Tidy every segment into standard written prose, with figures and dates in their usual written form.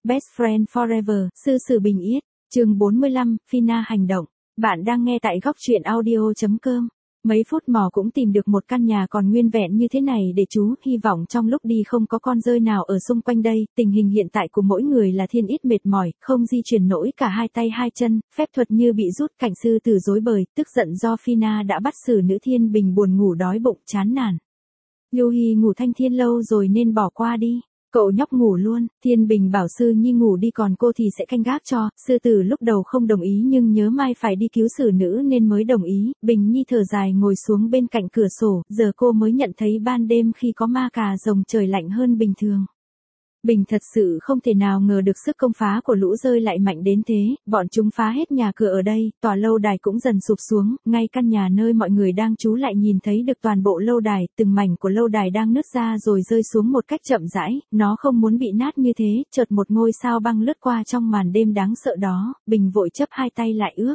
Best Friend Forever, Sư Sử Bình Yết, chương 45, Phina hành động. Bạn đang nghe tại góc truyện audio.com. Mấy phút mò cũng tìm được một căn nhà còn nguyên vẹn như thế này để trú, hy vọng trong lúc đi không có con rơi nào ở xung quanh đây. Tình hình hiện tại của mỗi người là thiên ít mệt mỏi, không di chuyển nổi cả hai tay hai chân, phép thuật như bị rút. Cảnh sư tử rối bời, tức giận do Phina đã bắt xử nữ Thiên Bình buồn ngủ đói bụng chán nản. Yuhi ngủ thanh thiên lâu rồi nên bỏ qua đi. Cậu nhóc ngủ luôn, Thiên Bình bảo Sư Nhi ngủ đi còn cô thì sẽ canh gác cho. Sư tử lúc đầu không đồng ý nhưng nhớ mai phải đi cứu xử nữ nên mới đồng ý. Bình Nhi thở dài ngồi xuống bên cạnh cửa sổ, giờ cô mới nhận thấy ban đêm khi có ma cà rồng trời lạnh hơn bình thường. Bình thật sự không thể nào ngờ được sức công phá của lũ rơi lại mạnh đến thế, bọn chúng phá hết nhà cửa ở đây, tòa lâu đài cũng dần sụp xuống, ngay căn nhà nơi mọi người đang trú lại nhìn thấy được toàn bộ lâu đài, từng mảnh của lâu đài đang nứt ra rồi rơi xuống một cách chậm rãi, nó không muốn bị nát như thế, chợt một ngôi sao băng lướt qua trong màn đêm đáng sợ đó, Bình vội chắp hai tay lại ước.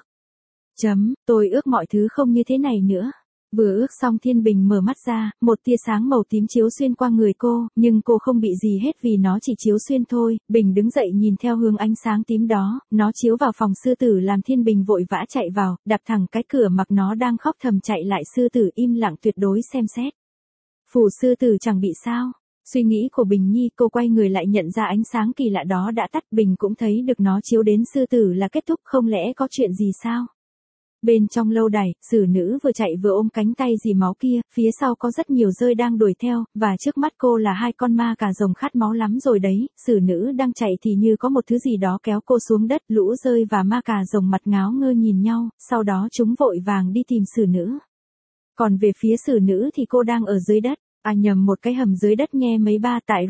Tôi ước mọi thứ không như thế này nữa. Vừa ước xong Thiên Bình mở mắt ra, một tia sáng màu tím chiếu xuyên qua người cô, nhưng cô không bị gì hết vì nó chỉ chiếu xuyên thôi. Bình đứng dậy nhìn theo hướng ánh sáng tím đó, nó chiếu vào phòng sư tử làm Thiên Bình vội vã chạy vào, đạp thẳng cái cửa mặc nó đang khóc thầm chạy lại sư tử im lặng tuyệt đối xem xét. Phù sư tử chẳng bị sao? Suy nghĩ của Bình Nhi, cô quay người lại nhận ra ánh sáng kỳ lạ đó đã tắt. Bình cũng thấy được nó chiếu đến sư tử là kết thúc, không lẽ có chuyện gì sao? Bên trong lâu đài, xử nữ vừa chạy vừa ôm cánh tay dì máu kia, phía sau có rất nhiều rơi đang đuổi theo, và trước mắt cô là hai con ma cà rồng khát máu lắm rồi đấy. Xử nữ đang chạy thì như có một thứ gì đó kéo cô xuống đất, lũ rơi và ma cà rồng mặt ngáo ngơ nhìn nhau, sau đó chúng vội vàng đi tìm xử nữ. Còn về phía xử nữ thì cô đang ở dưới đất. Nhầm, một cái hầm dưới đất nghe mấy ba tại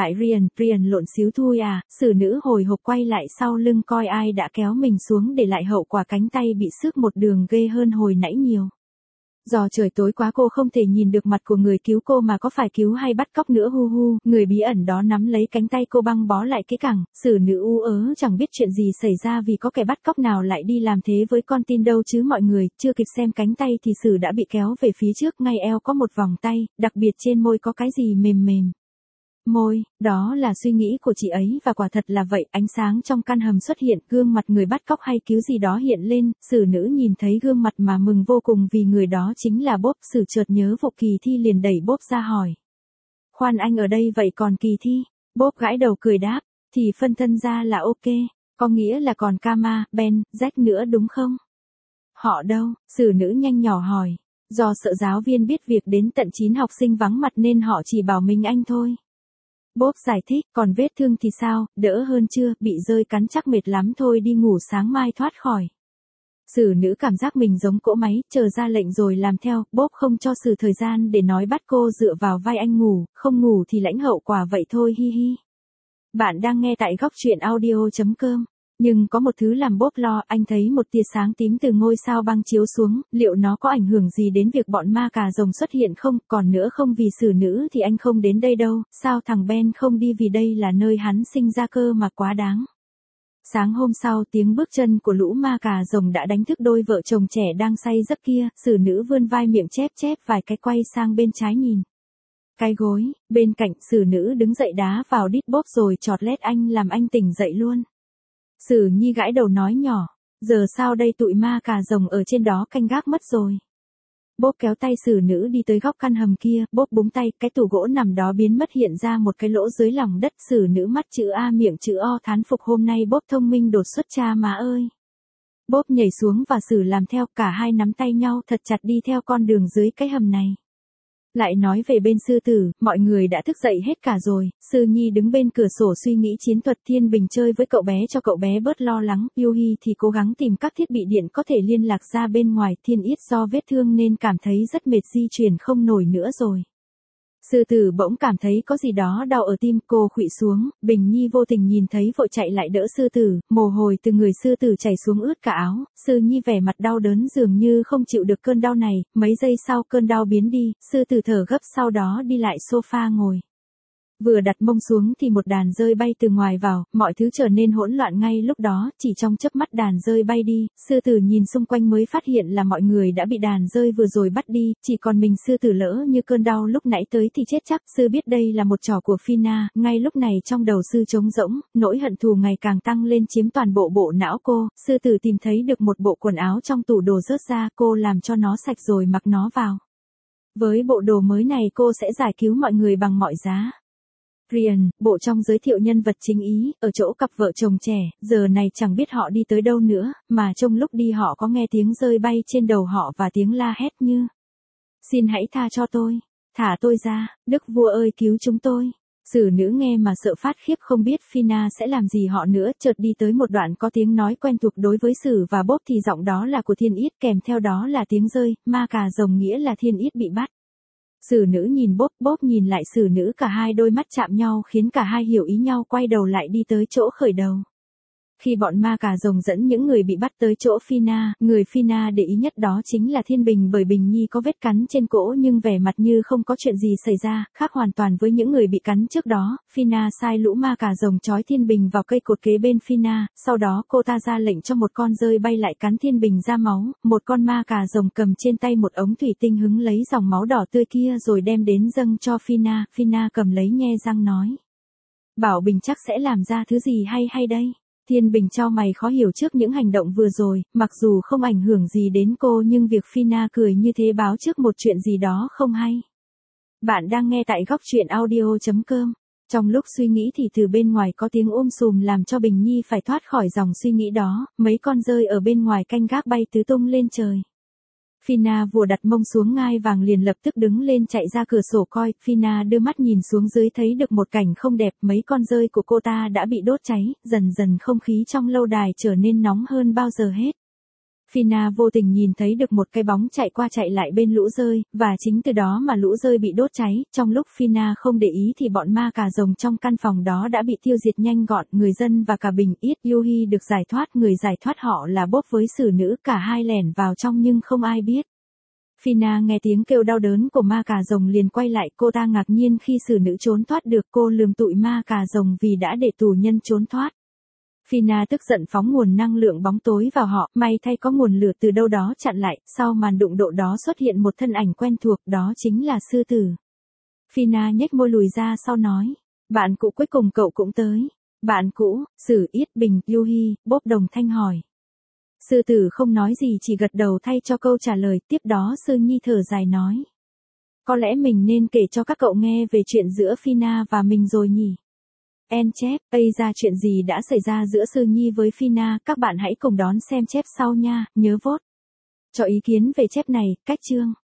Rian lộn xíu thui à. Xử nữ hồi hộp quay lại sau lưng coi ai đã kéo mình xuống để lại hậu quả cánh tay bị xước một đường ghê hơn hồi nãy nhiều. Do trời tối quá cô không thể nhìn được mặt của người cứu cô mà có phải cứu hay bắt cóc nữa hu. Người bí ẩn đó nắm lấy cánh tay cô băng bó lại kỹ càng, xử nữ u ớ chẳng biết chuyện gì xảy ra vì có kẻ bắt cóc nào lại đi làm thế với con tin đâu chứ mọi người, chưa kịp xem cánh tay thì xử đã bị kéo về phía trước, ngay eo có một vòng tay, đặc biệt trên môi có cái gì mềm mềm. Môi, đó là suy nghĩ của chị ấy và quả thật là vậy, ánh sáng trong căn hầm xuất hiện, gương mặt người bắt cóc hay cứu gì đó hiện lên, xử nữ nhìn thấy gương mặt mà mừng vô cùng vì người đó chính là Bob. Xử chợt nhớ vụ Kỳ Thi liền đẩy Bob ra hỏi. Khoan, anh ở đây vậy còn Kỳ Thi? Bob gãi đầu cười đáp, thì phân thân ra là ok, có nghĩa là còn Kama, Ben, Jack nữa đúng không? Họ đâu? Xử nữ nhanh nhỏ hỏi, do sợ giáo viên biết việc đến tận 9 học sinh vắng mặt nên họ chỉ bảo mình anh thôi. Bob giải thích, còn vết thương thì sao, đỡ hơn chưa, bị rơi cắn chắc mệt lắm thôi, đi ngủ sáng mai thoát khỏi. Xử nữ cảm giác mình giống cỗ máy, chờ ra lệnh rồi làm theo. Bob không cho Xử thời gian để nói, bắt cô dựa vào vai anh ngủ, không ngủ thì lãnh hậu quả vậy thôi hi hi. Bạn đang nghe tại góc truyện audio.com. Nhưng có một thứ làm Bob lo, anh thấy một tia sáng tím từ ngôi sao băng chiếu xuống, liệu nó có ảnh hưởng gì đến việc bọn ma cà rồng xuất hiện không? Còn nữa, không vì xử nữ thì anh không đến đây đâu, sao thằng Ben không đi vì đây là nơi hắn sinh ra cơ mà, quá đáng. Sáng hôm sau, tiếng bước chân của lũ ma cà rồng đã đánh thức đôi vợ chồng trẻ đang say giấc kia. Xử nữ vươn vai miệng chép vài cái, quay sang bên trái nhìn. Cái gối, bên cạnh, xử nữ đứng dậy đá vào đít Bob rồi chọt lét anh làm anh tỉnh dậy luôn. Xử Nhi gãi đầu nói nhỏ, giờ sao đây, tụi ma cà rồng ở trên đó canh gác mất rồi. Bob kéo tay xử nữ đi tới góc căn hầm kia, Bob búng tay, cái tủ gỗ nằm đó biến mất, hiện ra một cái lỗ dưới lòng đất. Xử nữ mắt chữ A miệng chữ O thán phục, hôm nay Bob thông minh đột xuất cha má ơi. Bob nhảy xuống và Xử làm theo, cả hai nắm tay nhau thật chặt đi theo con đường dưới cái hầm này. Lại nói về bên sư tử, mọi người đã thức dậy hết cả rồi. Sư Nhi đứng bên cửa sổ suy nghĩ chiến thuật. Thiên Bình chơi với cậu bé cho cậu bé bớt lo lắng. Yuhi thì cố gắng tìm các thiết bị điện có thể liên lạc ra bên ngoài. Thiên Yết do vết thương nên cảm thấy rất mệt, di chuyển không nổi nữa rồi. Sư tử bỗng cảm thấy có gì đó đau ở tim, cô khuỵu xuống. Bình Nhi vô tình nhìn thấy vội chạy lại đỡ sư tử, mồ hôi từ người sư tử chảy xuống ướt cả áo. Sư Nhi vẻ mặt đau đớn dường như không chịu được cơn đau này, mấy giây sau cơn đau biến đi, sư tử thở gấp sau đó đi lại sofa ngồi. Vừa đặt mông xuống thì một đàn rơi bay từ ngoài vào, mọi thứ trở nên hỗn loạn ngay lúc đó, chỉ trong chớp mắt đàn rơi bay đi, sư tử nhìn xung quanh mới phát hiện là mọi người đã bị đàn rơi vừa rồi bắt đi, chỉ còn mình sư tử lỡ như cơn đau lúc nãy tới thì chết chắc, sư biết đây là một trò của Phina, ngay lúc này trong đầu sư trống rỗng, nỗi hận thù ngày càng tăng lên chiếm toàn bộ bộ não cô, sư tử tìm thấy được một bộ quần áo trong tủ đồ rớt ra, cô làm cho nó sạch rồi mặc nó vào. Với bộ đồ mới này cô sẽ giải cứu mọi người bằng mọi giá. Ryan, bộ trong giới thiệu nhân vật chính Ý, ở chỗ cặp vợ chồng trẻ, giờ này chẳng biết họ đi tới đâu nữa, mà trong lúc đi họ có nghe tiếng rơi bay trên đầu họ và tiếng la hét như: "Xin hãy tha cho tôi, thả tôi ra, Đức vua ơi cứu chúng tôi." Sử nữ nghe mà sợ phát khiếp không biết Phina sẽ làm gì họ nữa, chợt đi tới một đoạn có tiếng nói quen thuộc đối với Sử và Bốp thì giọng đó là của Thiên Yết kèm theo đó là tiếng rơi, ma cà rồng nghĩa là Thiên Yết bị bắt. Sử nữ nhìn Bốp, Bốp nhìn lại sử nữ, cả hai đôi mắt chạm nhau khiến cả hai hiểu ý nhau quay đầu lại đi tới chỗ khởi đầu. Khi bọn ma cà rồng dẫn những người bị bắt tới chỗ Phina, người Phina để ý nhất đó chính là Thiên Bình bởi Bình Nhi có vết cắn trên cổ nhưng vẻ mặt như không có chuyện gì xảy ra, khác hoàn toàn với những người bị cắn trước đó. Phina sai lũ ma cà rồng trói Thiên Bình vào cây cột kế bên Phina, sau đó cô ta ra lệnh cho một con rơi bay lại cắn Thiên Bình ra máu, một con ma cà rồng cầm trên tay một ống thủy tinh hứng lấy dòng máu đỏ tươi kia rồi đem đến dâng cho Phina, Phina cầm lấy nhe răng nói: "Bảo Bình chắc sẽ làm ra thứ gì hay đây." Thiên Bình chau mày khó hiểu trước những hành động vừa rồi, mặc dù không ảnh hưởng gì đến cô nhưng việc Phina cười như thế báo trước một chuyện gì đó không hay. Bạn đang nghe tại góc truyện audio.com. Trong lúc suy nghĩ thì từ bên ngoài có tiếng sùm làm cho Bình Nhi phải thoát khỏi dòng suy nghĩ đó, mấy con rơi ở bên ngoài canh gác bay tứ tung lên trời. Phina vừa đặt mông xuống ngai vàng liền lập tức đứng lên chạy ra cửa sổ coi, Phina đưa mắt nhìn xuống dưới thấy được một cảnh không đẹp, mấy con rơi của cô ta đã bị đốt cháy, dần dần không khí trong lâu đài trở nên nóng hơn bao giờ hết. Phina vô tình nhìn thấy được một cái bóng chạy qua chạy lại bên lũ rơi, và chính từ đó mà lũ rơi bị đốt cháy, trong lúc Phina không để ý thì bọn ma cà rồng trong căn phòng đó đã bị tiêu diệt nhanh gọn, người dân và cả Bình Yết Yuhi được giải thoát, người giải thoát họ là Bốp với sử nữ, cả hai lẻn vào trong nhưng không ai biết. Phina nghe tiếng kêu đau đớn của ma cà rồng liền quay lại, cô ta ngạc nhiên khi sử nữ trốn thoát được, cô lườm tụi ma cà rồng vì đã để tù nhân trốn thoát. Phina tức giận phóng nguồn năng lượng bóng tối vào họ, may thay có nguồn lửa từ đâu đó chặn lại, sau màn đụng độ đó xuất hiện một thân ảnh quen thuộc, đó chính là sư tử. Phina nhếch môi lùi ra sau nói: "Bạn cũ cuối cùng cậu cũng tới." "Bạn cũ?" Sử Yết, Bình, Yuhi, Bốp đồng thanh hỏi. Sư tử không nói gì chỉ gật đầu thay cho câu trả lời, tiếp đó Sư Nhi thở dài nói: "Có lẽ mình nên kể cho các cậu nghe về chuyện giữa Phina và mình rồi nhỉ?" En chép, ra chuyện gì đã xảy ra giữa Sư Nhi với Phina, các bạn hãy cùng đón xem chép sau nha, nhớ vote cho ý kiến về chép này, cách chương.